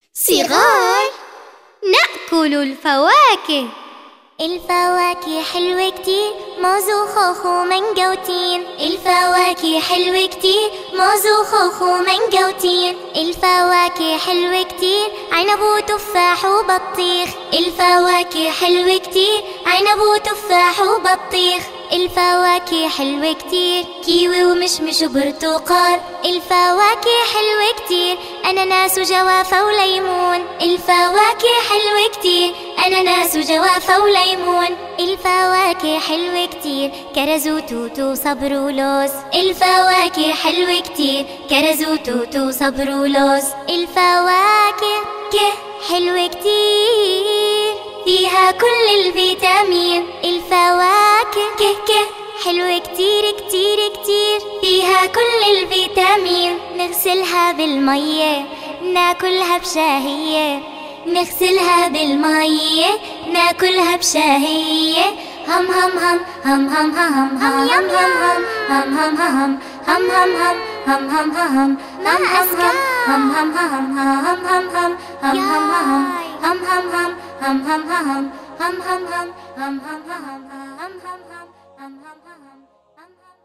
صغار نأكل الفواكه. الفواكه حلوة كتير، موز وخوخ ومانجا وتين. الفواكه حلوة كتير، موز وخوخ ومانجا وتين. الفواكه حلوة كتير، عنب وتفاح وبطيخ. الفواكه حلوة كتير، عنب وتفاح وبطيخ. الفواكه حلوة كتير، كيوي ومشمش وبرتقال. الفواكه حلوة كتير، أناناس وجوافة وليمون. الفواكه حلوة كتير، أناناس وجوافة وليمون. الفواكه حلوة كتير، كرز وتوت وصبر ولوز. الفواكه حلوة كتير، كرز وتوت وصبر ولوز. الفواكه حلوة كتير، فيها كل الفيتامين. الفواكه حلوة كتير كتير كتير، فيها كل الفيتامين. نغسلها بالمية، ناكلها بشاهية. نغسلها بالمية، ناكلها بشاهية. هم هم هم هم هم هم هم هم هم هم هم هم هم هم هم هم ما أذكى. هم هم هم هم هم هم هم هم هم هم هم هم